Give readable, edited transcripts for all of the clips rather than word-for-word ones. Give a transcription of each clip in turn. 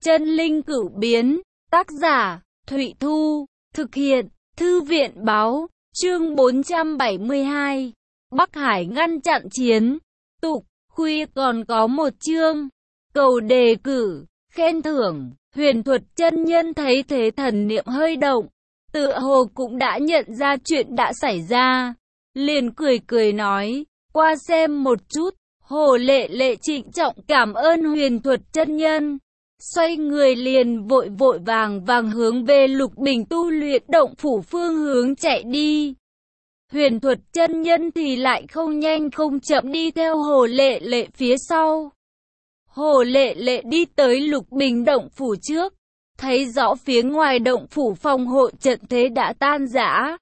Chân linh cửu biến, tác giả, Thụy Thu, thực hiện, Thư viện báo, chương 472, Bắc Hải ngăn chặn chiến, tục, khuya còn có một chương, cầu đề cử, khen thưởng, Huyền Thuật chân nhân thấy thế thần niệm hơi động, tựa hồ cũng đã nhận ra chuyện đã xảy ra, liền cười cười nói, qua xem một chút. Hồ Lệ Lệ trịnh trọng cảm ơn Huyền Thuật chân nhân, xoay người liền vội vội vàng hướng về Lục Bình tu luyện động phủ phương hướng chạy đi. Huyền Thuật chân nhân thì lại không nhanh không chậm đi theo Hồ Lệ Lệ phía sau. Hồ Lệ Lệ đi tới Lục Bình động phủ trước, thấy rõ phía ngoài động phủ phòng hộ trận thế đã tan rã.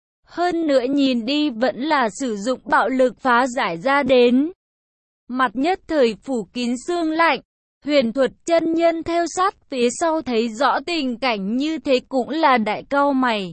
Hơn nữa nhìn đi vẫn là sử dụng bạo lực phá giải ra đến. Mặt nhất thời phủ kín sương lạnh, Huyền Thuật chân nhân theo sát phía sau thấy rõ tình cảnh như thế cũng là đại cau mày.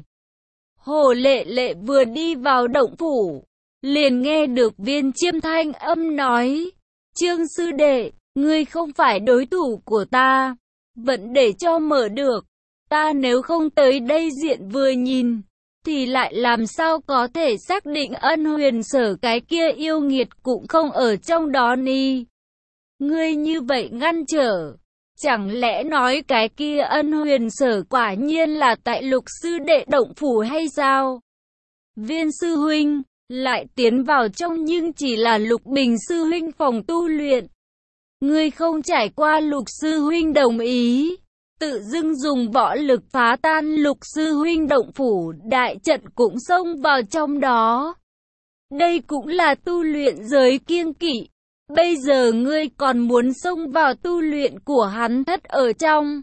Hồ Lệ Lệ vừa đi vào động phủ, liền nghe được Viên Chiêm thanh âm nói, Trương sư đệ, ngươi không phải đối thủ của ta, vẫn để cho mở được, ta nếu không tới đây diện vừa nhìn, thì lại làm sao có thể xác định Ân Huyền Sở cái kia yêu nghiệt cũng không ở trong đó ni. Ngươi như vậy ngăn trở, chẳng lẽ nói cái kia Ân Huyền Sở quả nhiên là tại Lục sư đệ động phủ hay sao? Viên sư huynh lại tiến vào trong nhưng chỉ là Lục Bình sư huynh phòng tu luyện. Ngươi không trải qua Lục sư huynh đồng ý, tự dưng dùng võ lực phá tan Lục sư huynh động phủ, đại trận cũng xông vào trong đó. Đây cũng là tu luyện giới kiêng kỵ. Bây giờ ngươi còn muốn xông vào tu luyện của hắn thất ở trong.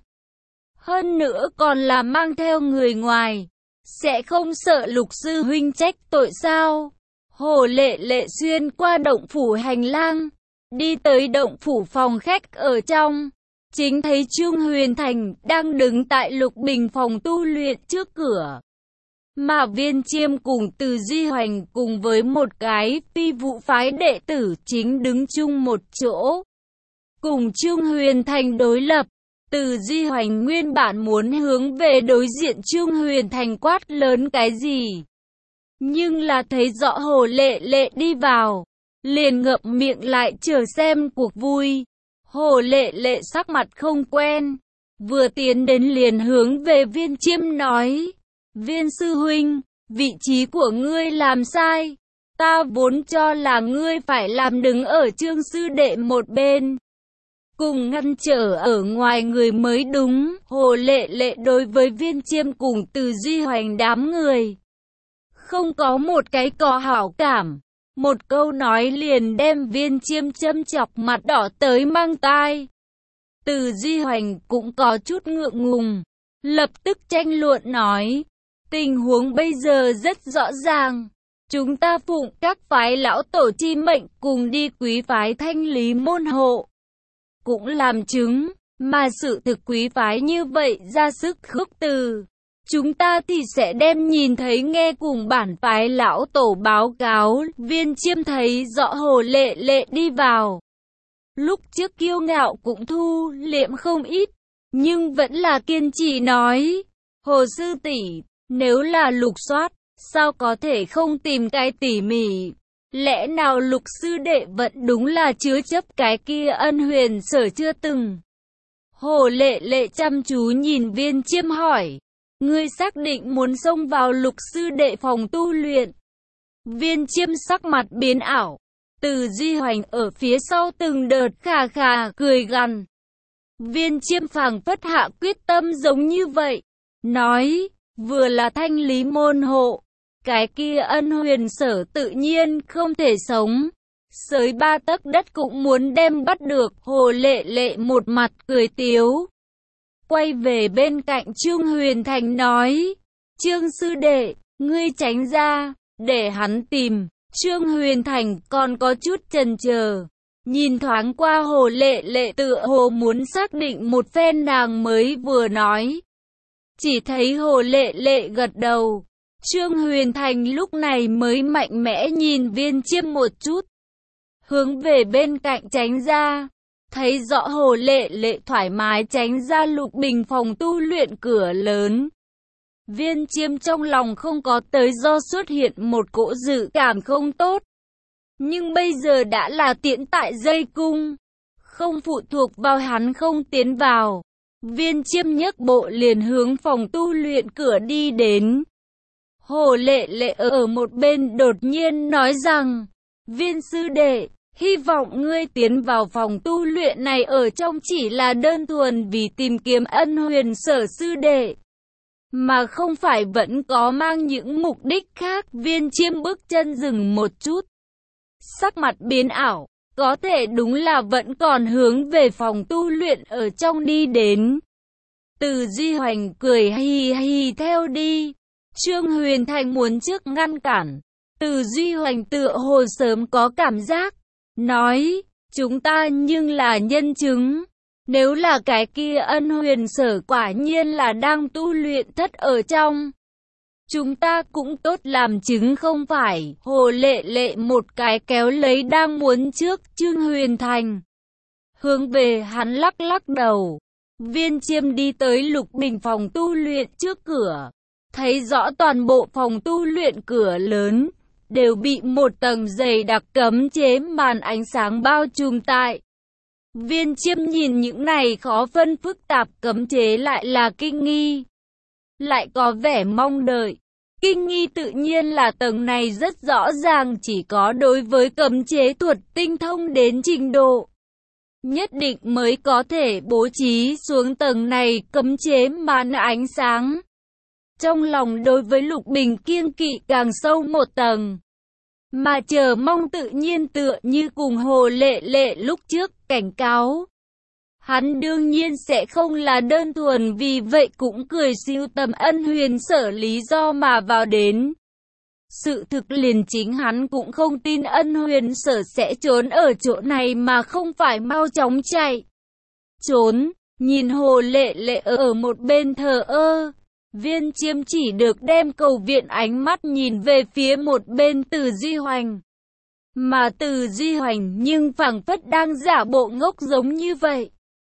Hơn nữa còn là mang theo người ngoài. Sẽ không sợ Lục sư huynh trách tội sao? Hồ Lệ Lệ xuyên qua động phủ hành lang, đi tới động phủ phòng khách ở trong. Chính thấy Trương Huyền Thành đang đứng tại Lục Bình phòng tu luyện trước cửa. Mà Viên Chiêm cùng Từ Duy Hoành cùng với một cái Phi Vụ phái đệ tử chính đứng chung một chỗ. Cùng Trương Huyền Thành đối lập, Từ Duy Hoành nguyên bản muốn hướng về đối diện Trương Huyền Thành quát lớn cái gì. Nhưng là thấy rõ Hồ Lệ Lệ đi vào, liền ngậm miệng lại chờ xem cuộc vui. Hồ Lệ Lệ sắc mặt không quen, vừa tiến đến liền hướng về Viên Chiêm nói, Viên sư huynh, vị trí của ngươi làm sai, ta vốn cho là ngươi phải làm đứng ở Trương sư đệ một bên, cùng ngăn trở ở ngoài người mới đúng. Hồ Lệ Lệ đối với Viên Chiêm cùng Từ Duy Hoành đám người, không có một cái có hảo cảm. Một câu nói liền đem Viên Chiêm châm chọc mặt đỏ tới mang tai. Từ Duy Hoành cũng có chút ngượng ngùng, lập tức tranh luận nói, tình huống bây giờ rất rõ ràng, chúng ta phụng các phái lão tổ chi mệnh cùng đi quý phái Thanh Lý môn hộ, cũng làm chứng, mà sự thực quý phái như vậy ra sức khước từ. Chúng ta thì sẽ đem nhìn thấy nghe cùng bản phái lão tổ báo cáo. Viên Chiêm thấy rõ Hồ Lệ Lệ đi vào. Lúc trước kiêu ngạo cũng thu liệm không ít, nhưng vẫn là kiên trì nói, Hồ sư tỷ, nếu là lục soát, sao có thể không tìm cái tỉ mỉ? Lẽ nào Lục sư đệ vẫn đúng là chứa chấp cái kia Ân Huyền Sở chưa từng? Hồ Lệ Lệ chăm chú nhìn Viên Chiêm hỏi, ngươi xác định muốn xông vào Lục sư đệ phòng tu luyện? Viên Chiêm sắc mặt biến ảo, Từ Duy Hoành ở phía sau từng đợt khà khà cười gằn. Viên Chiêm phảng phất hạ quyết tâm giống như vậy, nói, vừa là Thanh Lý môn hộ, cái kia Ân Huyền Sở tự nhiên không thể sống, sới ba tấc đất cũng muốn đem bắt được. Hồ Lệ Lệ một mặt cười tiếu, quay về bên cạnh Trương Huyền Thành nói, Trương sư đệ, ngươi tránh ra, để hắn tìm. Trương Huyền Thành còn có chút chần chờ, nhìn thoáng qua Hồ Lệ Lệ tựa hồ muốn xác định một phen nàng mới vừa nói. Chỉ thấy Hồ Lệ Lệ gật đầu, Trương Huyền Thành lúc này mới mạnh mẽ nhìn Viên Chiêm một chút, hướng về bên cạnh tránh ra. Thấy rõ Hồ Lệ Lệ thoải mái tránh ra Lục Bình phòng tu luyện cửa lớn. Viên Chiêm trong lòng không có tới do xuất hiện một cỗ dự cảm không tốt. Nhưng bây giờ đã là tiễn tại dây cung, không phụ thuộc vào hắn không tiến vào. Viên Chiêm nhấc bộ liền hướng phòng tu luyện cửa đi đến. Hồ Lệ Lệ ở một bên đột nhiên nói rằng, Viên sư đệ, hy vọng ngươi tiến vào phòng tu luyện này ở trong chỉ là đơn thuần vì tìm kiếm Ân Huyền Sở sư đệ, mà không phải vẫn có mang những mục đích khác. Viên Chiêm bước chân dừng một chút, sắc mặt biến ảo, có thể đúng là vẫn còn hướng về phòng tu luyện ở trong đi đến. Từ Duy Hoành cười hì hì theo đi. Trương Huyền Thành muốn trước ngăn cản. Từ Duy Hoành tựa hồ sớm có cảm giác, nói, chúng ta nhưng là nhân chứng. Nếu là cái kia Ân Huyền Sở quả nhiên là đang tu luyện thất ở trong, chúng ta cũng tốt làm chứng không phải. Hồ Lệ Lệ một cái kéo lấy đang muốn trước Trương Huyền Thành, hướng về hắn lắc lắc đầu. Viên Chiêm đi tới Lục Bình phòng tu luyện trước cửa, thấy rõ toàn bộ phòng tu luyện cửa lớn đều bị một tầng dày đặc cấm chế màn ánh sáng bao trùm tại. Viên Chiêm nhìn những này khó phân phức tạp cấm chế lại là kinh nghi, lại có vẻ mong đợi. Kinh nghi tự nhiên là tầng này rất rõ ràng chỉ có đối với cấm chế thuật tinh thông đến trình độ nhất định mới có thể bố trí xuống tầng này cấm chế màn ánh sáng. Trong lòng đối với Lục Bình kiêng kỵ càng sâu một tầng, mà chờ mong tự nhiên tựa như cùng Hồ Lệ Lệ lúc trước cảnh cáo. Hắn đương nhiên sẽ không là đơn thuần vì vậy cũng cười sưu tầm Ân Huyền Sở lý do mà vào đến. Sự thực liền chính hắn cũng không tin Ân Huyền Sở sẽ trốn ở chỗ này mà không phải mau chóng chạy trốn. Nhìn Hồ Lệ Lệ ở một bên thờ ơ, Viên Chiêm chỉ được đem cầu viện ánh mắt nhìn về phía một bên Từ Duy Hoành. Mà Từ Duy Hoành nhưng phảng phất đang giả bộ ngốc giống như vậy.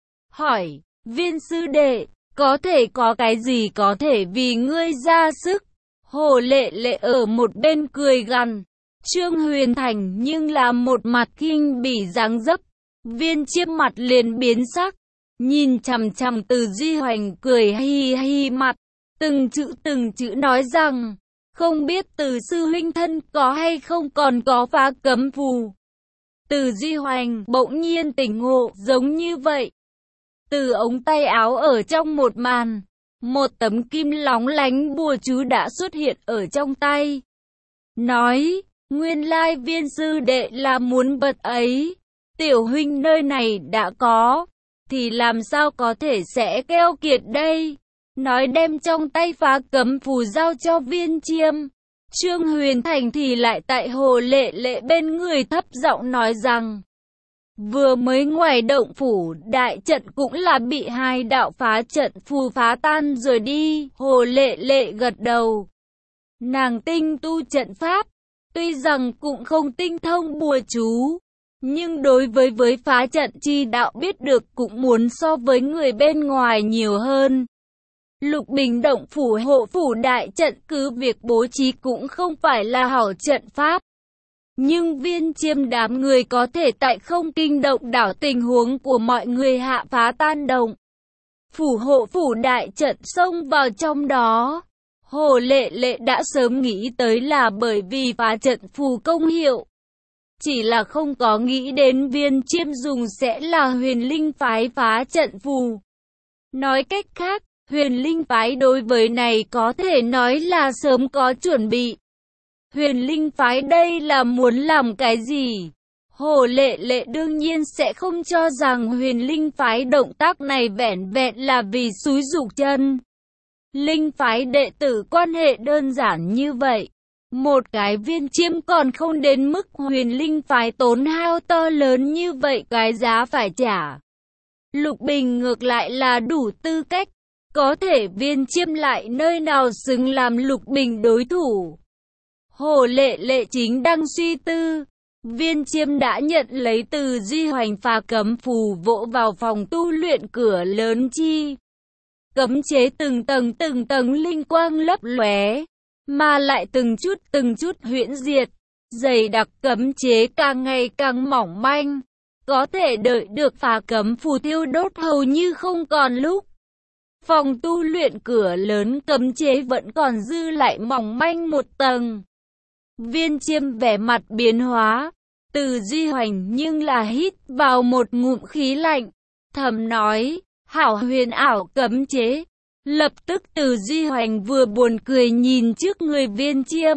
Hỏi, Viên sư đệ, có thể có cái gì có thể vì ngươi ra sức? Hồ Lệ Lệ ở một bên cười gằn. Trương Huyền Thành nhưng là một mặt kinh bỉ dáng dấp. Viên Chiêm mặt liền biến sắc, nhìn chằm chằm Từ Duy Hoành cười hi hi mặt, từng chữ nói rằng, không biết Từ sư huynh thân có hay không còn có phá cấm phù. Từ Duy Hoành bỗng nhiên tỉnh ngộ, giống như vậy. Từ ống tay áo ở trong một màn, một tấm kim lóng lánh bùa chú đã xuất hiện ở trong tay. Nói, nguyên lai Viên sư đệ là muốn vật ấy. Tiểu huynh nơi này đã có, thì làm sao có thể sẽ keo kiệt đây. Nói đem trong tay phá cấm phù giao cho Viên Chiêm. Trương Huyền Thành thì lại tại Hồ Lệ Lệ bên người thấp giọng nói rằng, vừa mới ngoài động phủ đại trận cũng là bị hai đạo phá trận phù phá tan rồi đi. Hồ Lệ Lệ gật đầu. Nàng tinh tu trận pháp, tuy rằng cũng không tinh thông bùa chú, nhưng đối với phá trận chi đạo biết được cũng muốn so với người bên ngoài nhiều hơn. Lục Bình động phủ hộ phủ đại trận cứ việc bố trí cũng không phải là hảo trận pháp. Nhưng Viên Chiêm đám người có thể tại không kinh động đảo tình huống của mọi người hạ phá tan động phủ hộ phủ đại trận xông vào trong đó. Hồ Lệ Lệ đã sớm nghĩ tới là bởi vì phá trận phù công hiệu. Chỉ là không có nghĩ đến Viên Chiêm dùng sẽ là Huyền Linh phái phá trận phù. Nói cách khác, Huyền Linh phái đối với này có thể nói là sớm có chuẩn bị. Huyền Linh phái đây là muốn làm cái gì? Hồ Lệ Lệ đương nhiên sẽ không cho rằng Huyền Linh phái động tác này vẻn vẹn là vì xúi giục chân Linh phái đệ tử quan hệ đơn giản như vậy. Một cái Viên Chiêm còn không đến mức Huyền Linh phái tốn hao to lớn như vậy cái giá phải trả. Lục Bình ngược lại là đủ tư cách, có thể Viên Chiêm lại nơi nào xứng làm Lục Bình đối thủ. Hồ Lệ Lệ chính đang suy tư, Viên Chiêm đã nhận lấy Từ Duy Hoành phá cấm phù vỗ vào phòng tu luyện cửa lớn chi. Cấm chế từng tầng linh quang lấp lóe, mà lại từng chút huyễn diệt. Dày đặc cấm chế càng ngày càng mỏng manh, có thể đợi được phá cấm phù thiêu đốt hầu như không còn lúc. Phòng tu luyện cửa lớn cấm chế vẫn còn dư lại mỏng manh một tầng. Viên Chiêm vẻ mặt biến hóa, Từ Duy Hoành nhưng là hít vào một ngụm khí lạnh, thầm nói, hảo huyền ảo cấm chế. Lập tức Từ Duy Hoành vừa buồn cười nhìn trước người Viên Chiêm.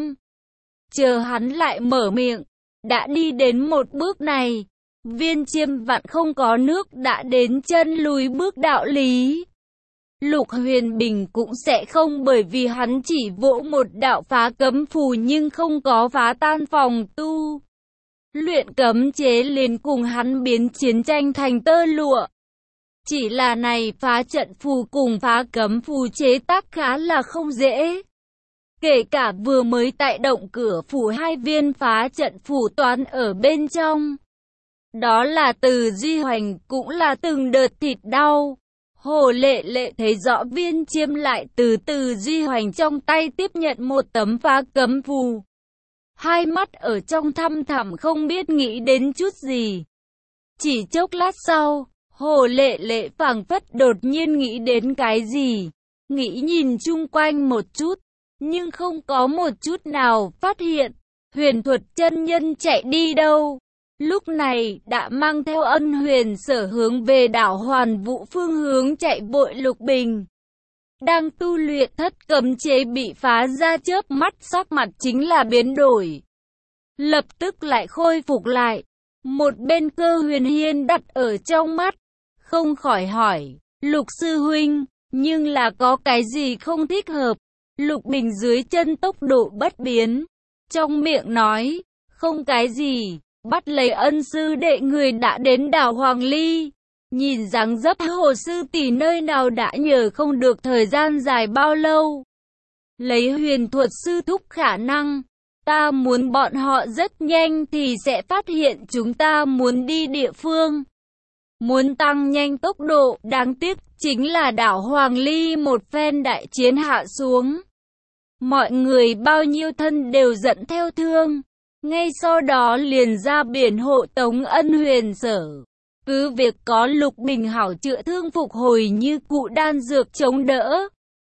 Chờ hắn lại mở miệng, đã đi đến một bước này, Viên Chiêm vạn không có nước đã đến chân lùi bước đạo lý. Lục Huyền Bình cũng sẽ không bởi vì hắn chỉ vỗ một đạo phá cấm phù nhưng không có phá tan phòng tu luyện cấm chế liền cùng hắn biến chiến tranh thành tơ lụa. Chỉ là này phá trận phù cùng phá cấm phù chế tác khá là không dễ. Kể cả vừa mới tại động cửa phủ hai viên phá trận phù toán ở bên trong. Đó là Từ Duy Hoành cũng là từng đợt thịt đau. Hồ Lệ Lệ thấy rõ Viên Chiêm lại từ Từ Duy Hoành trong tay tiếp nhận một tấm phá cấm phù. Hai mắt ở trong thăm thẳm không biết nghĩ đến chút gì. Chỉ chốc lát sau, Hồ Lệ Lệ phảng phất đột nhiên nghĩ đến cái gì. Nghĩ nhìn chung quanh một chút, nhưng không có một chút nào phát hiện. Huyền Thuật chân nhân chạy đi đâu? Lúc này đã mang theo Ân Huyền Sở hướng về đảo Hoàn Vũ phương hướng chạy vội. Lục Bình đang tu luyện thất cấm chế bị phá ra chớp mắt sắc mặt chính là biến đổi. Lập tức lại khôi phục lại. Một bên Cơ Huyền Hiên đặt ở trong mắt, không khỏi hỏi, Lục sư huynh, nhưng là có cái gì không thích hợp? Lục Bình dưới chân tốc độ bất biến, trong miệng nói, không cái gì, bắt lấy Ân sư đệ người đã đến đảo Hoàng Ly. Nhìn dáng dấp Hồ sư tỷ nơi nào đã nhờ không được thời gian dài bao lâu. Lấy Huyền Thuật sư thúc khả năng, ta muốn bọn họ rất nhanh thì sẽ phát hiện chúng ta muốn đi địa phương. Muốn tăng nhanh tốc độ, đáng tiếc chính là đảo Hoàng Ly một phen đại chiến hạ xuống. Mọi người bao nhiêu thân đều dẫn theo thương. Ngay sau đó liền ra biển hộ tống Ân Huyền Sở. Cứ việc có Lục Bình hảo chữa thương phục hồi như cụ đan dược chống đỡ,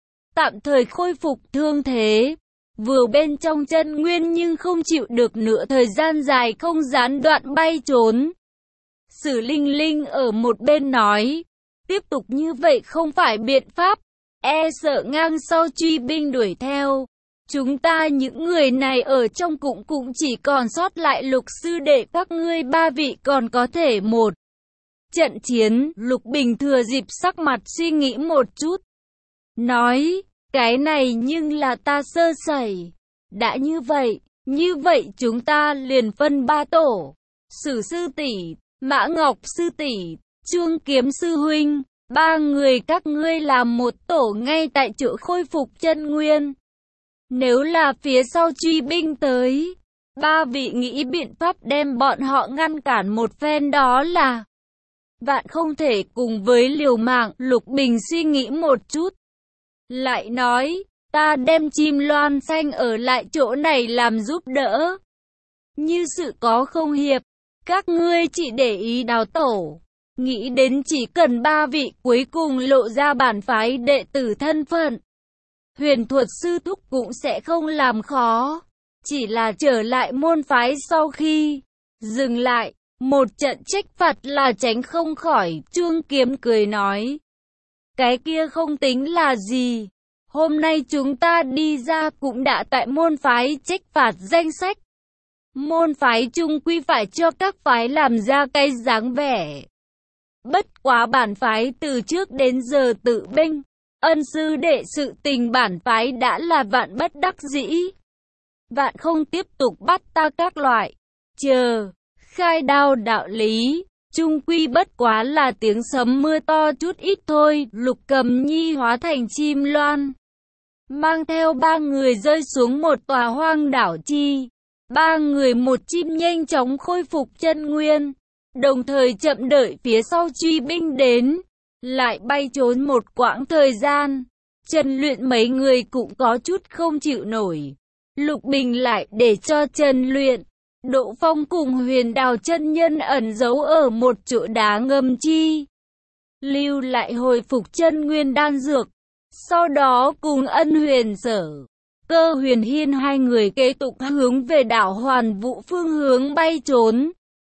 tạm thời khôi phục thương thế. Vừa bên trong chân nguyên nhưng không chịu được nữa thời gian dài không gián đoạn bay trốn. Sử Linh Linh ở một bên nói, tiếp tục như vậy không phải biện pháp, e sợ ngang sau truy binh đuổi theo. Chúng ta những người này ở trong cũng chỉ còn sót lại Lục sư đệ các ngươi ba vị còn có thể một trận chiến. Lục Bình thừa dịp sắc mặt suy nghĩ một chút, nói, cái này nhưng là ta sơ sẩy. Đã như vậy chúng ta liền phân ba tổ. Sử sư tỷ, Mã Ngọc sư tỷ, Chuông Kiếm sư huynh, ba người các ngươi làm một tổ ngay tại chỗ khôi phục chân nguyên. Nếu là phía sau truy binh tới, ba vị nghĩ biện pháp đem bọn họ ngăn cản một phen đó là vạn không thể cùng với liều mạng. Lục Bình suy nghĩ một chút, lại nói, ta đem Chim Loan Xanh ở lại chỗ này làm giúp đỡ. Như sự có không hiệp, các ngươi chỉ để ý đào tổ. Nghĩ đến chỉ cần ba vị cuối cùng lộ ra bản phái đệ tử thân phận, Huyền Thuật sư thúc cũng sẽ không làm khó. Chỉ là trở lại môn phái sau khi dừng lại, một trận trách phạt là tránh không khỏi. Chuông Kiếm cười nói, cái kia không tính là gì. Hôm nay chúng ta đi ra cũng đã tại môn phái trách phạt danh sách. Môn phái chung quy phải cho các phái làm ra cái dáng vẻ. Bất quá bản phái từ trước đến giờ tự binh. Ân sư đệ sự tình bản phái đã là vạn bất đắc dĩ. Vạn không tiếp tục bắt ta các loại. Chờ, khai đao đạo lý. Chung quy bất quá là tiếng sấm mưa to chút ít thôi. Lục Cầm Nhi hóa thành chim loan, mang theo ba người rơi xuống một tòa hoang đảo chi. Ba người một chim nhanh chóng khôi phục chân nguyên, đồng thời chậm đợi phía sau truy binh đến, lại bay trốn một quãng thời gian. Trần Luyện mấy người cũng có chút không chịu nổi. Lục Bình lại để cho Trần Luyện, Độ Phong cùng Huyền Đào chân nhân ẩn giấu ở một chỗ đá ngầm chi. Lưu lại hồi phục chân nguyên đan dược. Sau đó cùng Ân Huyền Sở, Cơ Huyền Hiên hai người kế tục hướng về đảo Hoàn Vũ phương hướng bay trốn.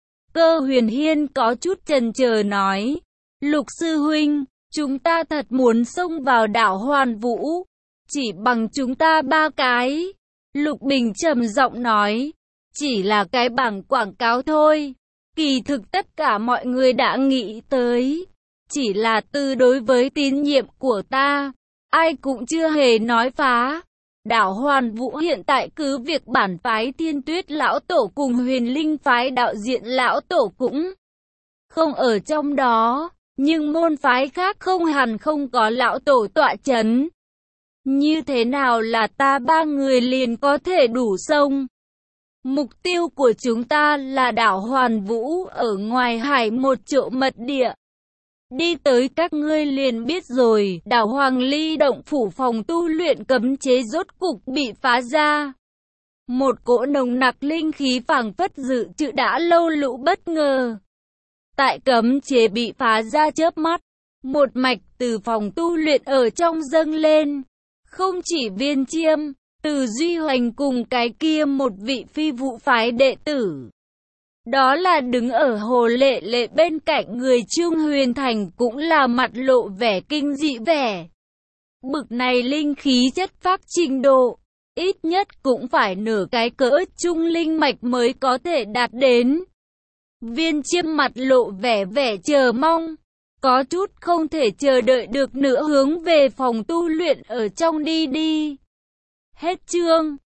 Cơ Huyền Hiên có chút chần chờ nói, Lục sư huynh, chúng ta thật muốn xông vào đảo Hoàn Vũ, chỉ bằng chúng ta ba cái. Lục Bình trầm giọng nói, chỉ là cái bảng quảng cáo thôi, kỳ thực tất cả mọi người đã nghĩ tới, chỉ là từ đối với tín nhiệm của ta, ai cũng chưa hề nói phá. Đảo Hoàn Vũ hiện tại cứ việc bản phái Thiên Tuyết lão tổ cùng Huyền Linh phái đạo diện lão tổ cũng không ở trong đó, nhưng môn phái khác không hẳn không có lão tổ tọa chấn. Như thế nào là ta ba người liền có thể đủ xông? Mục tiêu của chúng ta là đảo Hoàn Vũ ở ngoài hải một chỗ mật địa. Đi tới các ngươi liền biết rồi, đảo Hoàng Ly động phủ phòng tu luyện cấm chế rốt cục bị phá ra. Một cỗ nồng nặc linh khí phảng phất dự trữ đã lâu lũ bất ngờ. Tại cấm chế bị phá ra chớp mắt, một mạch từ phòng tu luyện ở trong dâng lên. Không chỉ Viên Chiêm, Từ Duy Hoành cùng cái kia một vị phi vụ phái đệ tử. Đó là đứng ở Hồ Lệ Lệ bên cạnh người Trương Huyền Thành cũng là mặt lộ vẻ kinh dị vẻ. Bực này linh khí chất phác trình độ, ít nhất cũng phải nửa cái cỡ trung linh mạch mới có thể đạt đến. Viên Chiêm mặt lộ vẻ chờ mong, có chút không thể chờ đợi được nữa hướng về phòng tu luyện ở trong đi. Hết chương.